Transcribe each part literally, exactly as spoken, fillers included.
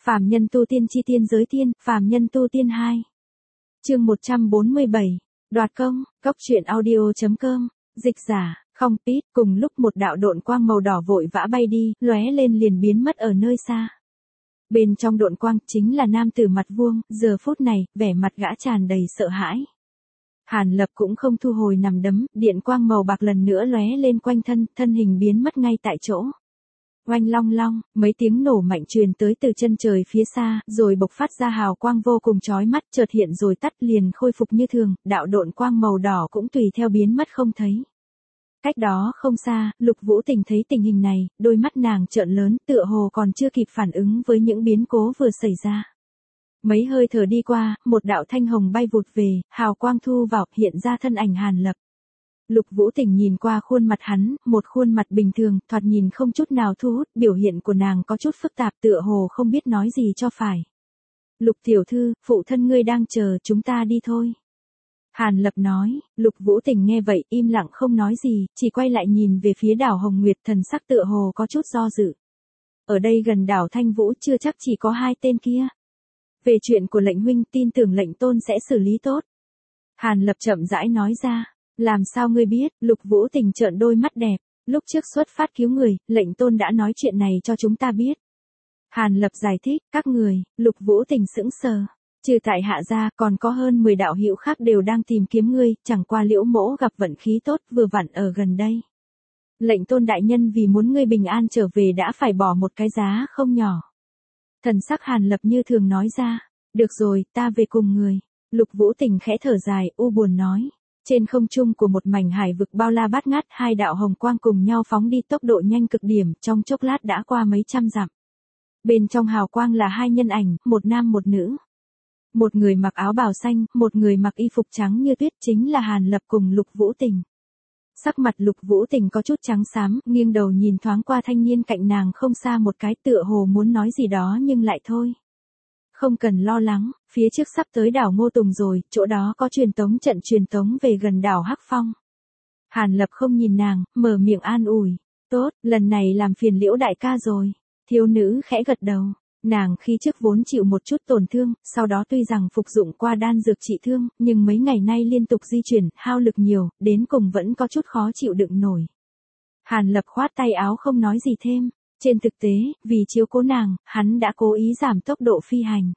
Phàm nhân tu tiên chi tiên giới tiên, phàm nhân tu tiên hai. Chương một trăm bốn mươi bảy, đoạt công, cốc truyện audio chấm com, dịch giả, không tít, cùng lúc một đạo độn quang màu đỏ vội vã bay đi, lóe lên liền biến mất ở nơi xa. Bên trong độn quang chính là nam tử mặt vuông, giờ phút này, vẻ mặt gã tràn đầy sợ hãi. Hàn Lập cũng không thu hồi nằm đấm, điện quang màu bạc lần nữa lóe lên quanh thân, thân hình biến mất ngay tại chỗ. Oanh long long, mấy tiếng nổ mạnh truyền tới từ chân trời phía xa, rồi bộc phát ra hào quang vô cùng chói mắt, chợt hiện rồi tắt liền khôi phục như thường, đạo độn quang màu đỏ cũng tùy theo biến mất không thấy. Cách đó không xa, Lục Vũ Tình thấy tình hình này, đôi mắt nàng trợn lớn, tựa hồ còn chưa kịp phản ứng với những biến cố vừa xảy ra. Mấy hơi thở đi qua, một đạo thanh hồng bay vụt về, hào quang thu vào, hiện ra thân ảnh Hàn Lập. Lục Vũ Tình nhìn qua khuôn mặt hắn, một khuôn mặt bình thường, thoạt nhìn không chút nào thu hút, biểu hiện của nàng có chút phức tạp, tựa hồ không biết nói gì cho phải. Lục tiểu thư, phụ thân ngươi đang chờ, chúng ta đi thôi. Hàn Lập nói. Lục Vũ Tình nghe vậy, im lặng không nói gì, chỉ quay lại nhìn về phía đảo Hồng Nguyệt, thần sắc tựa hồ có chút do dự. Ở đây gần đảo Thanh Vũ chưa chắc chỉ có hai tên kia. Về chuyện của lệnh huynh, tin tưởng lệnh tôn sẽ xử lý tốt. Hàn Lập chậm rãi nói ra. Làm sao ngươi biết? Lục Vũ Tình trợn đôi mắt đẹp. Lúc trước xuất phát cứu người, lệnh tôn đã nói chuyện này cho chúng ta biết. Hàn Lập giải thích, các người. Lục Vũ Tình sững sờ. Trừ tại hạ gia, còn có hơn mười đạo hữu khác đều đang tìm kiếm ngươi, chẳng qua Liễu mỗ gặp vận khí tốt, vừa vặn ở gần đây. Lệnh tôn đại nhân vì muốn ngươi bình an trở về đã phải bỏ một cái giá không nhỏ. Thần sắc Hàn Lập như thường nói ra. Được rồi, ta về cùng người. Lục Vũ Tình khẽ thở dài, u buồn nói. Trên không trung của một mảnh hải vực bao la bát ngát, hai đạo hồng quang cùng nhau phóng đi tốc độ nhanh cực điểm, trong chốc lát đã qua mấy trăm dặm. Bên trong hào quang là hai nhân ảnh, một nam một nữ. Một người mặc áo bào xanh, một người mặc y phục trắng như tuyết, chính là Hàn Lập cùng Lục Vũ Tình. Sắc mặt Lục Vũ Tình có chút trắng xám, nghiêng đầu nhìn thoáng qua thanh niên cạnh nàng không xa một cái, tựa hồ muốn nói gì đó nhưng lại thôi. Không cần lo lắng, phía trước sắp tới đảo Ngô Tùng rồi, chỗ đó có truyền tống trận truyền tống về gần đảo Hắc Phong. Hàn Lập không nhìn nàng, mở miệng an ủi. Tốt, lần này làm phiền Liễu đại ca rồi. Thiếu nữ khẽ gật đầu. Nàng khi trước vốn chịu một chút tổn thương, sau đó tuy rằng phục dụng qua đan dược trị thương, nhưng mấy ngày nay liên tục di chuyển, hao lực nhiều, đến cùng vẫn có chút khó chịu đựng nổi. Hàn Lập khoát tay áo không nói gì thêm. Trên thực tế, vì chiếu cố nàng, hắn đã cố ý giảm tốc độ phi hành.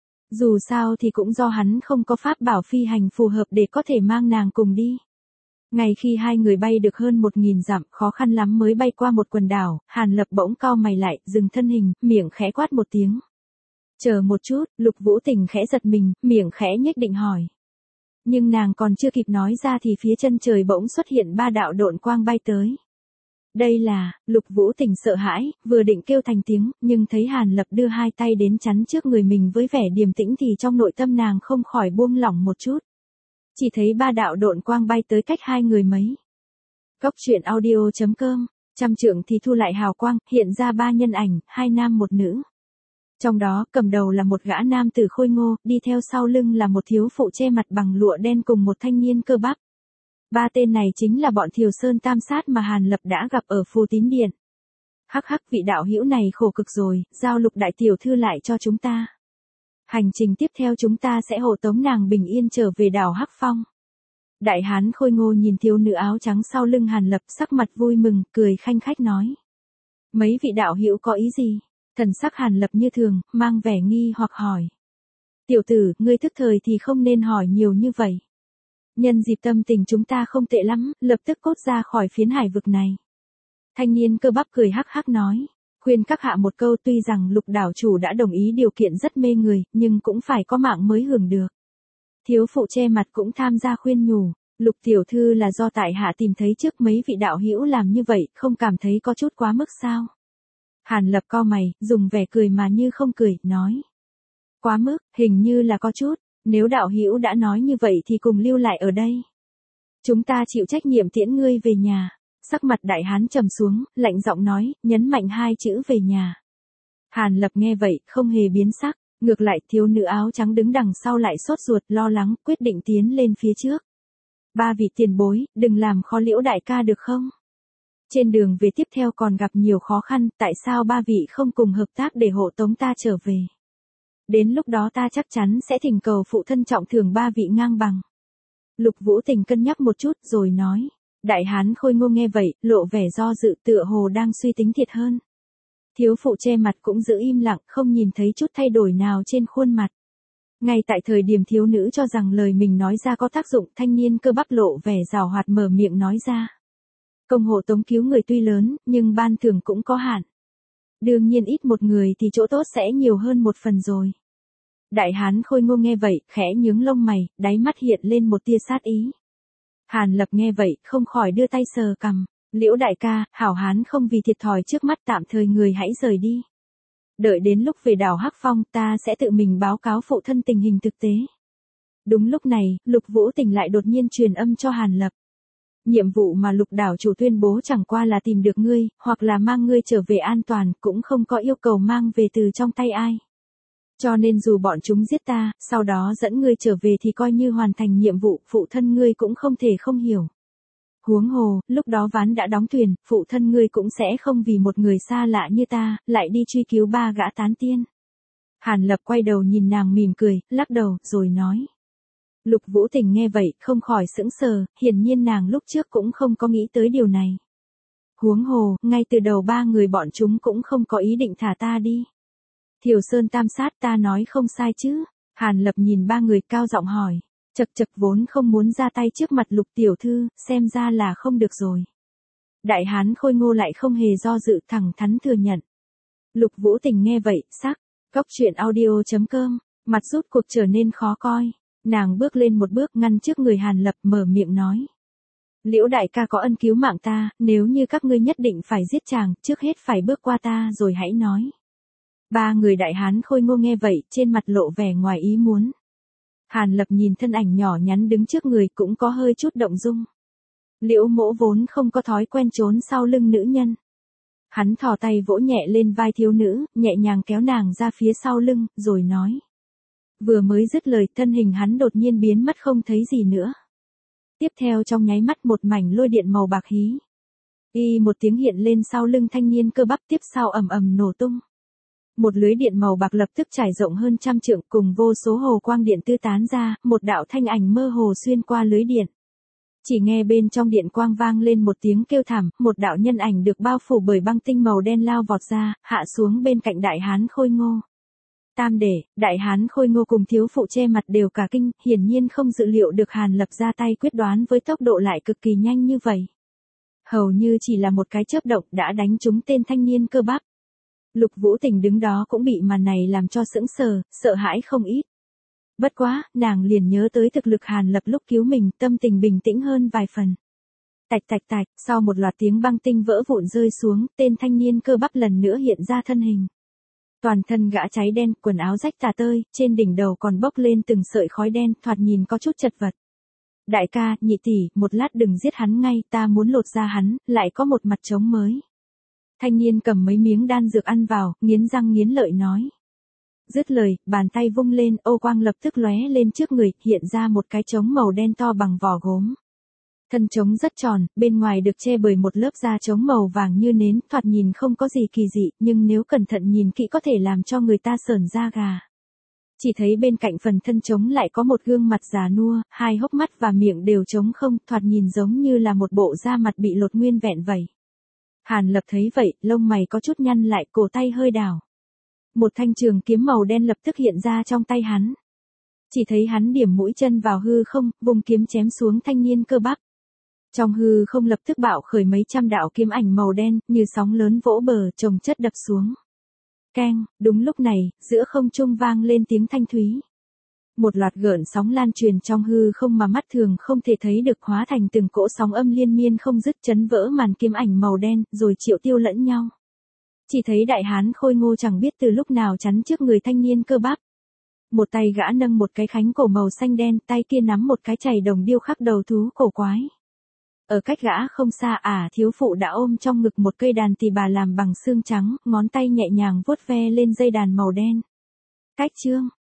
Dù sao thì cũng do hắn không có pháp bảo phi hành phù hợp để có thể mang nàng cùng đi. Ngay khi hai người bay được hơn một nghìn dặm, khó khăn lắm mới bay qua một quần đảo, Hàn Lập bỗng cau mày lại, dừng thân hình, miệng khẽ quát một tiếng. Chờ một chút, Lục Vũ Tình khẽ giật mình, miệng khẽ nhếch định hỏi. Nhưng nàng còn chưa kịp nói ra thì phía chân trời bỗng xuất hiện ba đạo độn quang bay tới. Đây là, Lục Vũ Tình sợ hãi, vừa định kêu thành tiếng, nhưng thấy Hàn Lập đưa hai tay đến chắn trước người mình với vẻ điềm tĩnh thì trong nội tâm nàng không khỏi buông lỏng một chút. Chỉ thấy ba đạo độn quang bay tới cách hai người mấy. Cốc truyện audio chấm com, trăm trượng thì thu lại hào quang, hiện ra ba nhân ảnh, hai nam một nữ. Trong đó, cầm đầu là một gã nam tử khôi ngô, đi theo sau lưng là một thiếu phụ che mặt bằng lụa đen cùng một thanh niên cơ bắp. Ba tên này chính là bọn Thiều Sơn Tam Sát mà Hàn Lập đã gặp ở Phù Tín Điện. Hắc hắc, vị đạo hữu này khổ cực rồi, giao Lục đại tiểu thư lại cho chúng ta. Hành trình tiếp theo chúng ta sẽ hộ tống nàng bình yên trở về đảo Hắc Phong. Đại hán khôi ngô nhìn thiếu nữ áo trắng sau lưng Hàn Lập, sắc mặt vui mừng, cười khanh khách nói. Mấy vị đạo hữu có ý gì? Thần sắc Hàn Lập như thường, mang vẻ nghi hoặc hỏi. Tiểu tử, ngươi thức thời thì không nên hỏi nhiều như vậy. Nhân dịp tâm tình chúng ta không tệ lắm, lập tức cốt ra khỏi phiến hải vực này. Thanh niên cơ bắp cười hắc hắc nói. Khuyên các hạ một câu, tuy rằng Lục đảo chủ đã đồng ý điều kiện rất mê người, nhưng cũng phải có mạng mới hưởng được. Thiếu phụ che mặt cũng tham gia khuyên nhủ. Lục tiểu thư là do tại hạ tìm thấy trước mấy vị đạo hữu làm như vậy, không cảm thấy có chút quá mức sao? Hàn Lập cau mày, dùng vẻ cười mà như không cười, nói. Quá mức, hình như là có chút. Nếu đạo hữu đã nói như vậy thì cùng lưu lại ở đây. Chúng ta chịu trách nhiệm tiễn ngươi về nhà. Sắc mặt đại hán trầm xuống, lạnh giọng nói, nhấn mạnh hai chữ về nhà. Hàn Lập nghe vậy, không hề biến sắc, ngược lại thiếu nữ áo trắng đứng đằng sau lại sốt ruột lo lắng, quyết định tiến lên phía trước. Ba vị tiền bối, đừng làm khó Liễu đại ca được không? Trên đường về tiếp theo còn gặp nhiều khó khăn, tại sao ba vị không cùng hợp tác để hộ tống ta trở về? Đến lúc đó ta chắc chắn sẽ thỉnh cầu phụ thân trọng thưởng ba vị ngang bằng. Lục Vũ Tình cân nhắc một chút rồi nói. Đại hán Khôi Ngô nghe vậy, lộ vẻ do dự tựa hồ đang suy tính thiệt hơn. Thiếu phụ che mặt cũng giữ im lặng, không nhìn thấy chút thay đổi nào trên khuôn mặt. Ngay tại thời điểm thiếu nữ cho rằng lời mình nói ra có tác dụng, thanh niên Cơ Bắp lộ vẻ giàu hoạt mở miệng nói ra. Công hộ tống cứu người tuy lớn, nhưng ban thưởng cũng có hạn. Đương nhiên ít một người thì chỗ tốt sẽ nhiều hơn một phần rồi. Đại hán Khôi Ngô nghe vậy, khẽ nhướng lông mày, đáy mắt hiện lên một tia sát ý. Hàn Lập nghe vậy, không khỏi đưa tay sờ cằm. Liễu đại ca, hảo hán không vì thiệt thòi trước mắt tạm thời người hãy rời đi. Đợi đến lúc về đảo Hắc Phong ta sẽ tự mình báo cáo phụ thân tình hình thực tế. Đúng lúc này, Lục Vũ Tình lại đột nhiên truyền âm cho Hàn Lập. Nhiệm vụ mà Lục đảo chủ tuyên bố chẳng qua là tìm được ngươi, hoặc là mang ngươi trở về an toàn, cũng không có yêu cầu mang về từ trong tay ai. Cho nên dù bọn chúng giết ta, sau đó dẫn ngươi trở về thì coi như hoàn thành nhiệm vụ, phụ thân ngươi cũng không thể không hiểu. Huống hồ, lúc đó ván đã đóng thuyền, phụ thân ngươi cũng sẽ không vì một người xa lạ như ta, lại đi truy cứu ba gã tán tiên. Hàn Lập quay đầu nhìn nàng mỉm cười, lắc đầu, rồi nói. Lục Vũ Tình nghe vậy, không khỏi sững sờ, hiển nhiên nàng lúc trước cũng không có nghĩ tới điều này. Huống hồ, ngay từ đầu ba người bọn chúng cũng không có ý định thả ta đi. Thiều Sơn tam sát ta nói không sai chứ? Hàn Lập nhìn ba người cao giọng hỏi. Chật chật vốn không muốn ra tay trước mặt Lục tiểu thư, xem ra là không được rồi. Đại hán Khôi Ngô lại không hề do dự, thẳng thắn thừa nhận. Lục Vũ Tình nghe vậy, sắc, cóc truyện audio chấm com, mặt rút cuộc trở nên khó coi. Nàng bước lên một bước ngăn trước người Hàn Lập, mở miệng nói. Liễu đại ca có ân cứu mạng ta, nếu như các ngươi nhất định phải giết chàng, trước hết phải bước qua ta rồi hãy nói. Ba người đại hán Khôi Ngô nghe vậy, trên mặt lộ vẻ ngoài ý muốn. Hàn Lập nhìn thân ảnh nhỏ nhắn đứng trước người cũng có hơi chút động dung. Liễu mỗ vốn không có thói quen trốn sau lưng nữ nhân. Hắn thò tay vỗ nhẹ lên vai thiếu nữ, nhẹ nhàng kéo nàng ra phía sau lưng, rồi nói. Vừa mới dứt lời, thân hình hắn đột nhiên biến mất không thấy gì nữa. Tiếp theo trong nháy mắt một mảnh lôi điện màu bạc hí. Y một tiếng hiện lên sau lưng thanh niên Cơ Bắp, tiếp sau ầm ầm nổ tung. Một lưới điện màu bạc lập tức trải rộng hơn trăm trượng, cùng vô số hồ quang điện tư tán ra, một đạo thanh ảnh mơ hồ xuyên qua lưới điện. Chỉ nghe bên trong điện quang vang lên một tiếng kêu thảm, một đạo nhân ảnh được bao phủ bởi băng tinh màu đen lao vọt ra, hạ xuống bên cạnh đại hán Khôi Ngô. Tam đệ, đại hán Khôi Ngô cùng thiếu phụ che mặt đều cả kinh, hiển nhiên không dự liệu được Hàn Lập ra tay quyết đoán với tốc độ lại cực kỳ nhanh như vậy. Hầu như chỉ là một cái chớp động đã đánh trúng tên thanh niên Cơ Bắp. Lục Vũ Tình đứng đó cũng bị màn này làm cho sững sờ, sợ hãi không ít. Bất quá, nàng liền nhớ tới thực lực Hàn Lập lúc cứu mình, tâm tình bình tĩnh hơn vài phần. Tạch tạch tạch, sau một loạt tiếng băng tinh vỡ vụn rơi xuống, tên thanh niên Cơ Bắp lần nữa hiện ra thân hình. Toàn thân gã cháy đen, quần áo rách tả tơi, trên đỉnh đầu còn bốc lên từng sợi khói đen, thoạt nhìn có chút chật vật. Đại ca, nhị tỷ, một lát đừng giết hắn ngay, ta muốn lột ra hắn, lại có một mặt trống mới. Thanh niên cầm mấy miếng đan dược ăn vào, nghiến răng nghiến lợi nói. Dứt lời, bàn tay vung lên, ô quang lập tức lóe lên trước người, hiện ra một cái trống màu đen to bằng vỏ gốm. Thân trống rất tròn, bên ngoài được che bởi một lớp da trống màu vàng như nến, thoạt nhìn không có gì kỳ dị, nhưng nếu cẩn thận nhìn kỹ có thể làm cho người ta sởn da gà. Chỉ thấy bên cạnh phần thân trống lại có một gương mặt già nua, hai hốc mắt và miệng đều trống không, thoạt nhìn giống như là một bộ da mặt bị lột nguyên vẹn vậy. Hàn Lập thấy vậy, lông mày có chút nhăn lại, cổ tay hơi đảo. Một thanh trường kiếm màu đen lập tức hiện ra trong tay hắn. Chỉ thấy hắn điểm mũi chân vào hư không, vùng kiếm chém xuống thanh niên Cơ Bắp. Trong hư không lập tức bạo khởi mấy trăm đạo kiếm ảnh màu đen, như sóng lớn vỗ bờ, chồng chất đập xuống. Keng, đúng lúc này, giữa không trung vang lên tiếng thanh thúy. Một loạt gợn sóng lan truyền trong hư không mà mắt thường không thể thấy được, hóa thành từng cỗ sóng âm liên miên không dứt, chấn vỡ màn kiếm ảnh màu đen, rồi triệu tiêu lẫn nhau. Chỉ thấy đại hán Khôi Ngô chẳng biết từ lúc nào chắn trước người thanh niên Cơ Bắp. Một tay gã nâng một cái khánh cổ màu xanh đen, tay kia nắm một cái chày đồng điêu khắc đầu thú cổ quái. Ở cách gã không xa, ả thiếu phụ đã ôm trong ngực một cây đàn tỳ bà làm bằng xương trắng, ngón tay nhẹ nhàng vuốt ve lên dây đàn màu đen. Cách chương,